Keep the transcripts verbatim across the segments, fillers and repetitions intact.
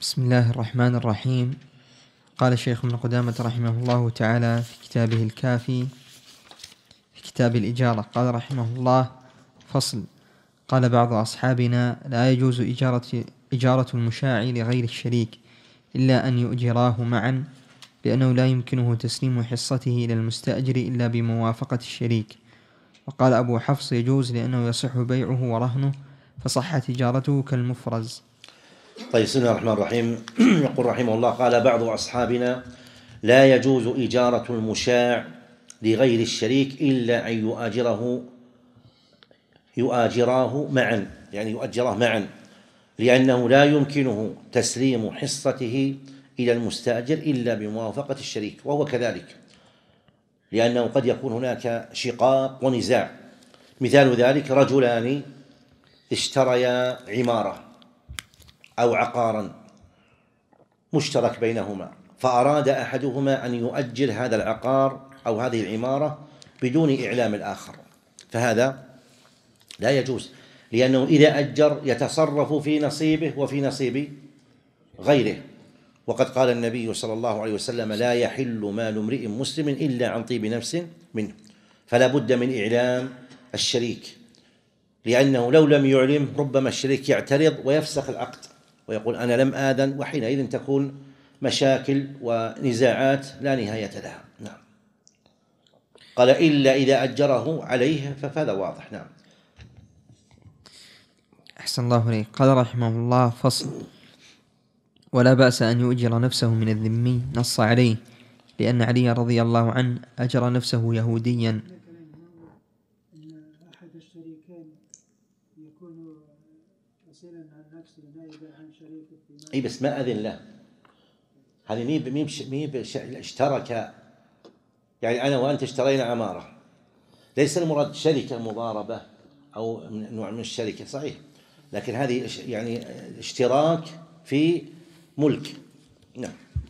بسم الله الرحمن الرحيم. قال الشيخ ابن قدامة رحمه الله تعالى في كتابه الكافي في كتاب الإجارة، قال رحمه الله: فصل. قال بعض أصحابنا: لا يجوز إجارة, إجارة المشاع لغير الشريك إلا أن يؤجراه معا، لأنه لا يمكنه تسليم حصته إلى المستأجر إلا بموافقة الشريك. وقال أبو حفص: يجوز لأنه يصح بيعه ورهنه، فصح تجارته كالمفرز. طيب، بسم الله الرحمن الرحيم. يقول رحمه الله: قال بعض أصحابنا: لا يجوز إجارة المشاع لغير الشريك إلا أن يؤاجره يؤاجراه معا، يعني يؤجره معا، لأنه لا يمكنه تسليم حصته إلى المستأجر إلا بموافقة الشريك، وهو كذلك، لأنه قد يكون هناك شقاق ونزاع. مثال ذلك: رجلان اشتريا عمارة أو عقارا مشترك بينهما، فأراد أحدهما أن يؤجر هذا العقار أو هذه العمارة بدون إعلام الآخر، فهذا لا يجوز، لأنه إذا أجر يتصرف في نصيبه وفي نصيب غيره. وقد قال النبي صلى الله عليه وسلم: لا يحل مال امرئ مسلم إلا عن طيب نفس منه، فلا بد من إعلام الشريك، لأنه لو لم يعلم ربما الشريك يعترض ويفسخ العقد ويقول: أنا لم آذن، وحينئذ تكون مشاكل ونزاعات لا نهاية لها. نعم. قال: إلا إذا أجره عليه، فهذا واضح. نعم. أحسن الله إليك. قال رحمه الله: فصل. ولا بأس أن يؤجر نفسه من الذمي، نص عليه، لأن علي رضي الله عنه أجر نفسه يهوديا. إن أحد الشريكين يكون وسيلا عن نفسه نائبا عن شريكه. أي بس ما أذن له، هذه مي مي مي اشترك، يعني أنا وأنت اشترينا عمارة، ليس المراد شركة مضاربة أو نوع من الشركة، صحيح، لكن هذه يعني اشتراك في ملك. نعم.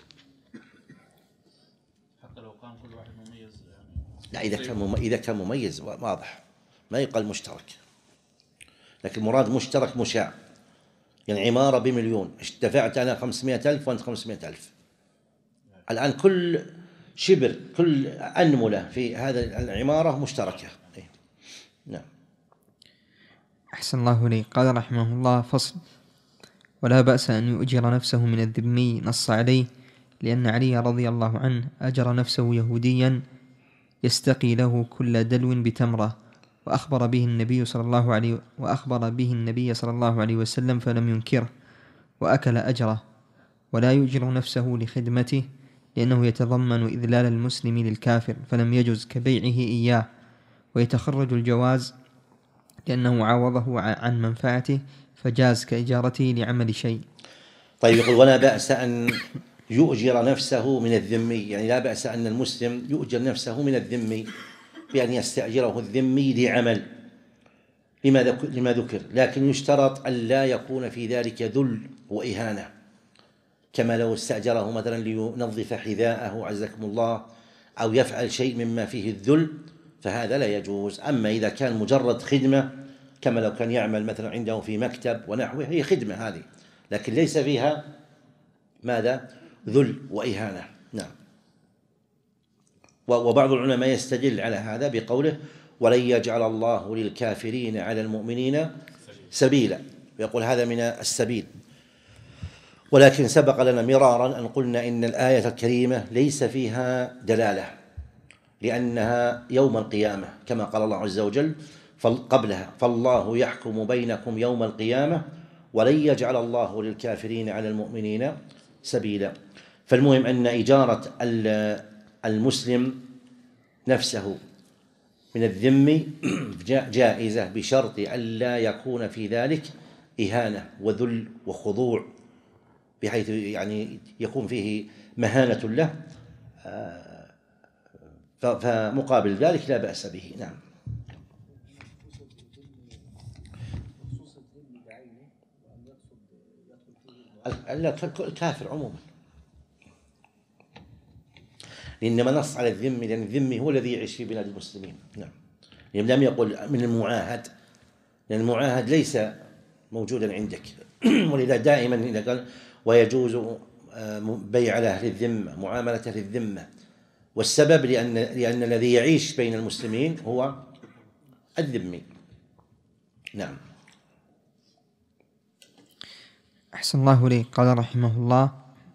حتى لو كان كل واحد مميز يعني. لا، إذا كان مميز إذا كان مميز واضح، ما يقال مشترك، لكن المراد مشترك مشاع، يعني عمارة بمليون، دفعت أنا خمسمائة ألف وأنت خمسمائة ألف، الآن كل شبر، كل أنملة في هذا العمارة مشتركة. نعم. أحسن الله إليك. قال رحمه الله: فصل. ولا بأس أن يؤجر نفسه من الذمي، نص عليه، لأن علي رضي الله عنه أجر نفسه يهوديا يستقي له كل دلو بتمرة، وأخبر به النبي صلى الله عليه وأخبر به النبي صلى الله عليه وسلم فلم ينكره، وأكل أجره. ولا يؤجر نفسه لخدمته، لأنه يتضمن إذلال المسلم للكافر، فلم يجز كبيعه إياه، ويتخرج الجواز لأنه عاوضه عن منفعته، فجاز كإجارته لعمل شيء. طيب، يقول: ولا بأس أن يؤجر نفسه من الذمي، يعني لا بأس أن المسلم يؤجر نفسه من الذمي بأن يستأجره الذمي لعمل لما ذكر، لكن يشترط أن لا يكون في ذلك ذل وإهانة، كما لو استأجره مثلا لينظف حذاءه عزكم الله، أو يفعل شيء مما فيه الذل، فهذا لا يجوز. أما إذا كان مجرد خدمة، كما لو كان يعمل مثلا عنده في مكتب ونحوه، هي خدمة هذه، لكن ليس فيها ماذا؟ ذل وإهانة. نعم. وبعض العلماء يستدل على هذا بقوله: ولن يجعل الله للكافرين على المؤمنين سبيلا، ويقول هذا من السبيل. ولكن سبق لنا مرارا أن قلنا إن الآية الكريمة ليس فيها دلالة، لأنها يوم القيامة، كما قال الله عز وجل قبلها: فالله يحكم بينكم يوم القيامة ولن يجعل الله للكافرين على المؤمنين سبيلا. فالمهم أن إجارة المسلم نفسه من الذم جائزة، بشرط أن لا يكون في ذلك إهانة وذل وخضوع، بحيث يعني يكون فيه مهانة له، فمقابل ذلك لا بأس به. نعم. الكافر عموما، إنما نص على الذمي، لأن الذمي هو الذي يعيش في بلاد المسلمين. نعم. لم يقل من المعاهد، لأن المعاهد ليس موجودا عندك، ولذا دائما إذا قال ويجوز بيع على أهل الذمة، معاملة أهل الذمة، والسبب لأن لأن الذي يعيش بين المسلمين هو الذمي. نعم. أحسن الله إليك. قال رحمه الله: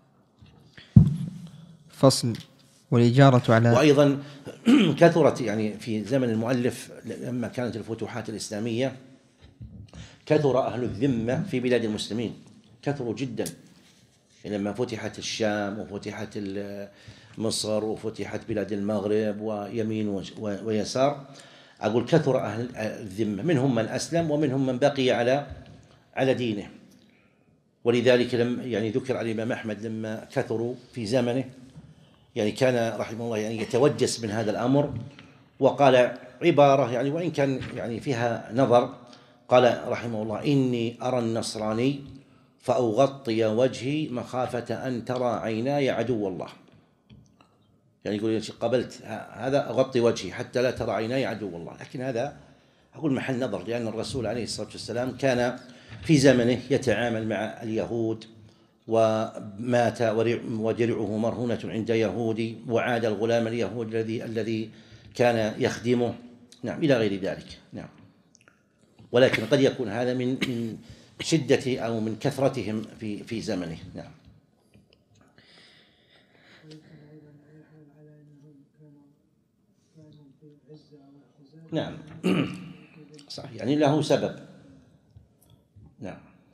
فصل: والإجارة على. وأيضا كثرت يعني في زمن المؤلف لما كانت الفتوحات الإسلامية كثر أهل الذمة في بلاد المسلمين، كثروا جدا لما فتحت الشام وفتحت مصر وفتحت بلاد المغرب ويمين ويسار. أقول كثر أهل الذمة، منهم من أسلم ومنهم من بقي على على دينه. ولذلك لم يعني ذكر الإمام أحمد لما كثروا في زمنه يعني كان رحمه الله يعني يتوجس من هذا الأمر، وقال عبارة يعني وإن كان يعني فيها نظر، قال رحمه الله: إني أرى النصراني فأغطي وجهي مخافة أن ترى عيناي عدو الله. يعني يقول قبلت هذا أغطي وجهي حتى لا ترى عيناي عدو الله. لكن هذا أقول محل نظر، لأن الرسول عليه الصلاة والسلام كان في زمنه يتعامل مع اليهود، ومات ودرعه مرهونة عند يهودي، وعاد الغلام اليهودي الذي الذي كان يخدمه. نعم، إلى غير ذلك. نعم. ولكن قد يكون هذا من من شدة أو من كثرتهم في في زمنه. نعم. نعم صحيح، يعني له سبب. نعم.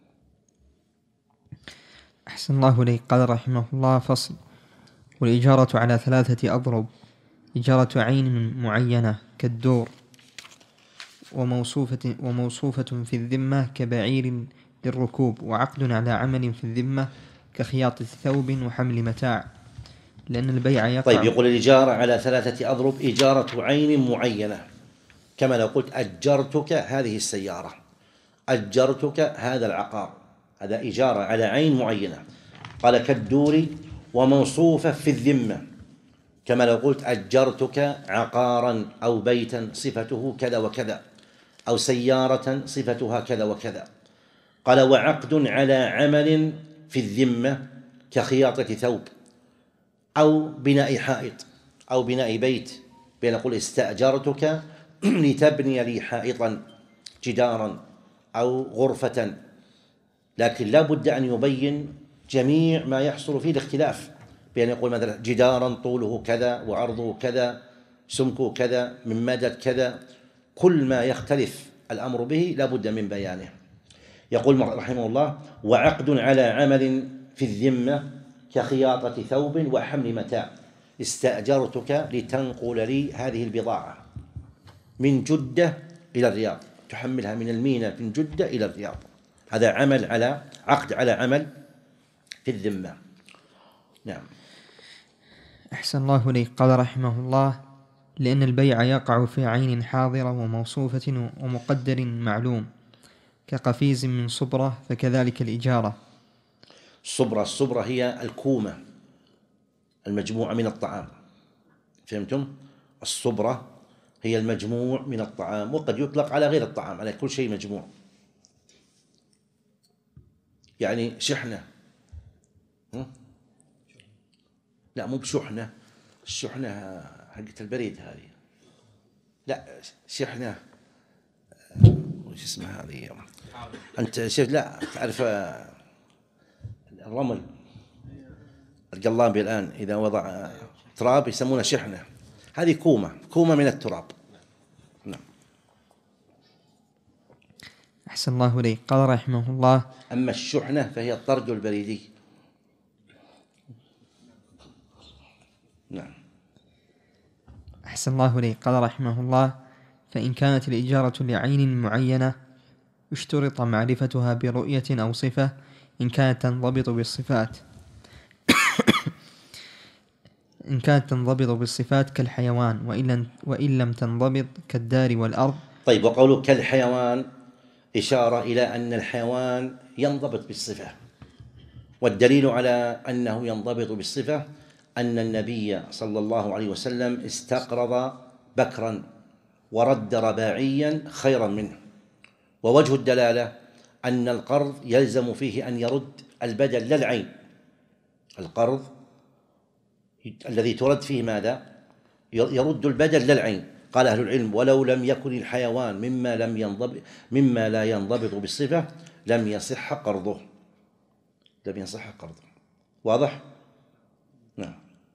أحسن الله إليك. قال رحمه الله: فصل: والإجارة على ثلاثة أضرب: إجارة عين معينة كالدور، وموصوفة, وموصوفة في الذمة كبعير للركوب، وعقد على عمل في الذمة كخياطة ثوب وحمل متاع، لأن البيع يقع. طيب، يقول الإجارة على ثلاثة أضرب: إجارة عين معينة، كما لو قلت أجرتك هذه السيارة، أجرتك هذا العقار، هذا إجارة على عين معينة. قال كالدور، وموصوفة في الذمة، كما لو قلت أجرتك عقارا أو بيتا صفته كذا وكذا، أو سيارة صفتها كذا وكذا. قال وعقد على عمل في الذمة كخياطة ثوب، أو بناء حائط، أو بناء بيت، بين نقول استأجرتك لتبني لي حائطا، جدارا أو غرفة، لكن لا بد أن يبين جميع ما يحصل فيه الاختلاف، بأن يقول مثلا جدارا طوله كذا وعرضه كذا، سمكه كذا، من مدى كذا، كل ما يختلف الأمر به لا بد من بيانه. يقول رحمه الله: وعقد على عمل في الذمة كخياطة ثوب وحمل متاع، استأجرتك لتنقل لي هذه البضاعة من جدة إلى الرياض، تحملها من الميناء من جدة إلى الرياض. هذا عمل على عقد على عمل في الذمة. نعم. أحسن الله إليك. قال رحمه الله: لأن البيع يقع في عين حاضرة وموصوفة ومقدر معلوم كقفيز من صبرة، فكذلك الإجارة. الصبرة الصبرة هي الكومة المجموعة من الطعام، فهمتم؟ الصبرة هي المجموع من الطعام، وقد يطلق على غير الطعام، على كل شيء مجموع. يعني شحنة، لا مو بشحنة، الشحنة حقت البريد هذه، لا شحنة وش اسمها هذه أنت شفت؟ لا تعرف الرمل القلابي الآن إذا وضع تراب يسمونه شحنة، هذه كومة، كومة من التراب. نعم. أحسن الله إليك. قال رحمه الله: أما الشحنة فهي الطرد البريدي. نعم. أحسن الله إليك. قال رحمه الله: فإن كانت الإجارة لعين معينة اشترط معرفتها برؤية أو صفة إن كانت تنضبط بالصفات إن كانت تنضبط بالصفات كالحيوان، وإن, وإن لم تنضبط كالدار والأرض. طيب، وقوله كالحيوان إشارة إلى أن الحيوان ينضبط بالصفة، والدليل على أنه ينضبط بالصفة أن النبي صلى الله عليه وسلم استقرض بكرا ورد رباعيا خيرا منه، ووجه الدلالة أن القرض يلزم فيه أن يرد البدل لا العين. القرض الذي ترد فيه ماذا؟ يرد البدل لا العين. قال أهل العلم: ولو لم يكن الحيوان مما لم ينضبط مما لا ينضبط بالصفة لم يصح قرضه، لم يصح قرضه. واضح؟ نعم.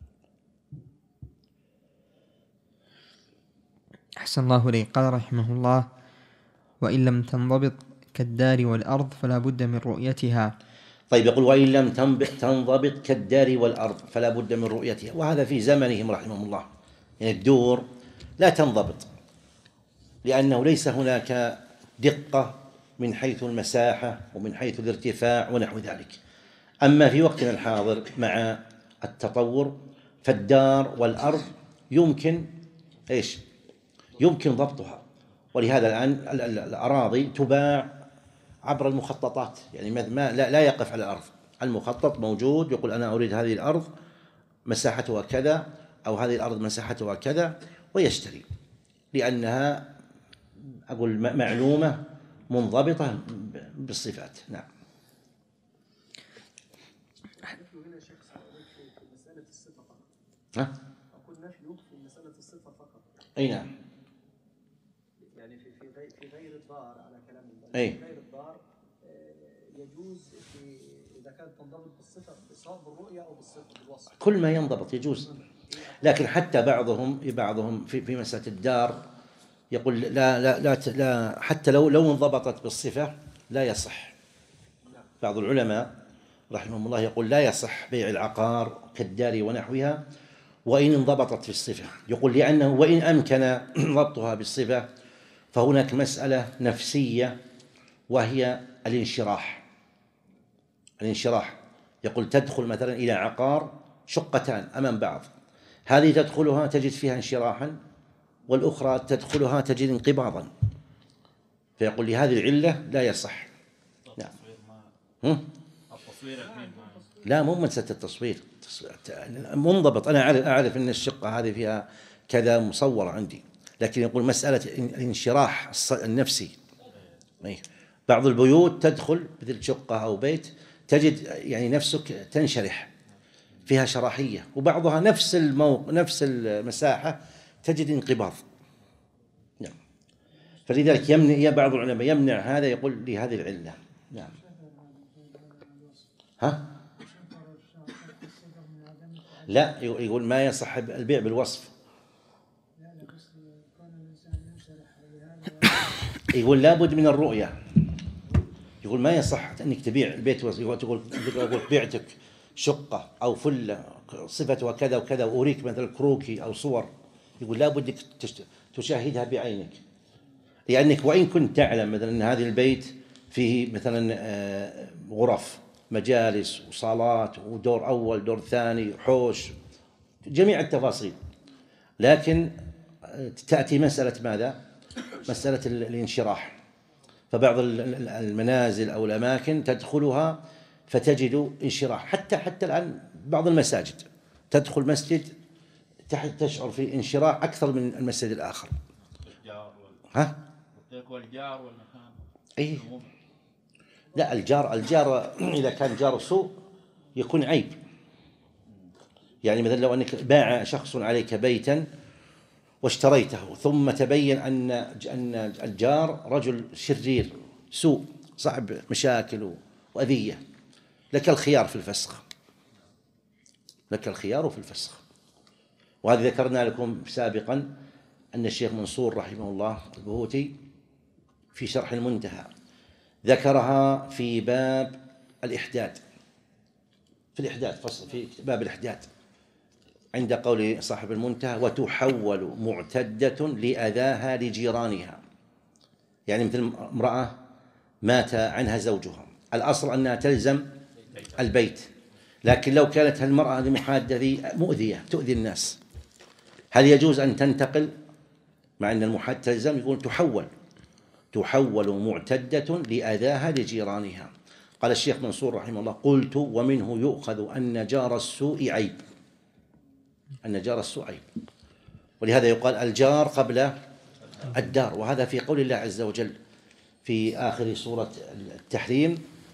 أحسن الله إليك. قال رحمه الله: وإن لم تنضبط كالدار والأرض فلا بد من رؤيتها. طيب، يقول: وإن لم تنضبط كالدار والأرض فلا بد من رؤيتها. وهذا في زمنهم رحمه الله، يعني الدور لا تنضبط لأنه ليس هناك دقة من حيث المساحة ومن حيث الارتفاع ونحو ذلك. أما في وقتنا الحاضر مع التطور فالدار والأرض يمكن إيش؟ يمكن ضبطها. ولهذا الآن الأراضي تباع عبر المخططات، يعني ما لا, لا يقف على الأرض، المخطط موجود يقول: أنا أريد هذه الأرض مساحتها كذا، أو هذه الأرض مساحتها كذا، ويشتري، لأنها أقول معلومة منضبطة بالصفات. نعم. ها؟ أقول نفي يضفي مسألة الصفة فقط. أي نعم. يعني في في غير في غير الدار على كلام الله. أي. في غير الدار يجوز في إذا كانت تنضبط بالصفة سواء بالرؤية أو بالصفة بالوصف. كل ما ينضبط يجوز. لكن حتى بعضهم بعضهم في في مسألة الدار يقول: لا لا لا, لا حتى لو لو انضبطت بالصفة لا يصح. بعض العلماء رحمهم الله يقول: لا يصح بيع العقار كالدار ونحوها وإن انضبطت في الصفة. يقول: لأنه وإن أمكن ضبطها بالصفة فهناك مسألة نفسية وهي الانشراح. الانشراح يقول: تدخل مثلا إلى عقار شقتان أمام بعض، هذه تدخلها تجد فيها انشراحا، والأخرى تدخلها تجد انقباضا، فيقول: لهذه العلة لا يصح. نعم. لا، مو مسألة التصوير، منضبط. أنا أعرف, أعرف أن الشقة هذه فيها كذا مصورة عندي، لكن يقول مسألة الانشراح النفسي. بعض البيوت تدخل مثل شقة أو بيت تجد يعني نفسك تنشرح فيها شراحية، وبعضها نفس الموقع نفس المساحة تجد انقباض. نعم. فلذلك يمنع بعض العلماء يمنع هذا، يقول لهذه العلة. نعم. ها؟ لا، يقول ما يصح البيع بالوصف. يقول لابد من الرؤية. يقول ما يصح أنك تبيع البيت وصف. يقول يقول بعتك شقة أو فلة صفتها كذا وكذا وأريك مثل كروكي أو صور، يقول لابد تشاهدها بعينك، لأنك وإن كنت تعلم مثلا أن هذا البيت فيه مثلا غرف مجالس وصالات ودور أول دور ثاني حوش جميع التفاصيل، لكن تأتي مسألة ماذا؟ مسألة الانشراح. فبعض المنازل أو الأماكن تدخلها فتجد انشراح. حتى حتى الآن بعض المساجد تدخل مسجد تشعر في انشراح أكثر من المسجد الآخر. ها؟ والجار والمكان. أي. لا، الجار الجار إذا كان جار سوء يكون عيب. يعني مثلا لو أنك باع شخص عليك بيتا واشتريته ثم تبين أن أن الجار رجل شرير سوء صاحب مشاكل وأذية، لك الخيار في الفسخ، لك الخيار في الفسخ. وهذا ذكرنا لكم سابقا أن الشيخ منصور رحمه الله البهوتي في شرح المنتهى ذكرها في باب الإحداد، في الإحداد فصل في باب الإحداد عند قول صاحب المنتهى: وتحول معتدة لأذاها لجيرانها. يعني مثل امرأة مات عنها زوجها، الأصل أنها تلزم البيت، لكن لو كانت المرأة هذه محادة ذي مؤذية تؤذي الناس، هل يجوز أن تنتقل مع أن المحاد تلزم؟ يقول تحول تحول معتدة لأذاها لجيرانها. قال الشيخ منصور رحمه الله: قلت: ومنه يؤخذ أن جار السوء عيب، أن جار السوء عيب، ولهذا يقال الجار قبل الدار. وهذا في قول الله عز وجل: في آخر سورة التحريم: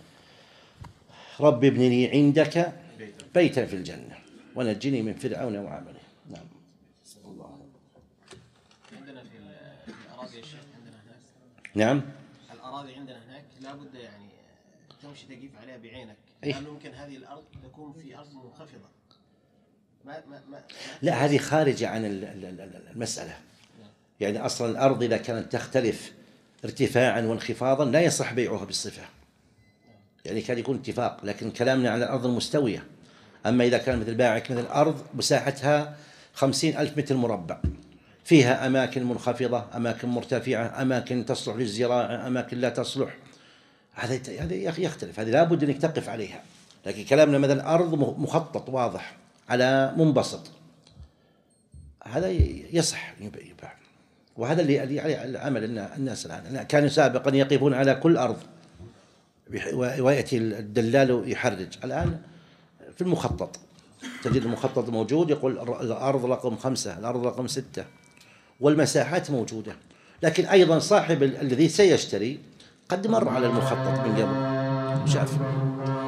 رب ابن لي عندك بيتا في الجنة ونجني من فرعون وعمله. نعم. الله. عندنا في الأراضي الشيخ عندنا هناك. نعم. الأراضي عندنا هناك لابد يعني تمشي تقيف عليها بعينك، أي. لأنه ممكن هذه الأرض تكون في أرض منخفضة. ما ما ما لا، هذه خارجة عن المسألة. يعني أصلا الأرض إذا كانت تختلف ارتفاعا وانخفاضا لا يصح بيعها بالصفة، يعني كان يكون اتفاق، لكن كلامنا على الأرض المستوية. أما إذا كان مثل باعك مثل أرض مساحتها خمسين ألف متر مربع، فيها أماكن منخفضة، أماكن مرتفعة، أماكن تصلح للزراعة، أماكن لا تصلح، هذا هذا يختلف، هذه لابد أنك تقف عليها. لكن كلامنا مثلا أرض مخطط واضح على منبسط، هذا يصح يباع. وهذا اللي عليه العمل الناس الآن. كانوا سابقا يقفون على كل أرض ويأتي الدلال يحرج. الآن في المخطط تجد المخطط موجود، يقول الأرض رقم خمسة، الأرض رقم ستة، والمساحات موجودة. لكن أيضا صاحب الذي سيشتري قد مر على المخطط من قبل، شاف.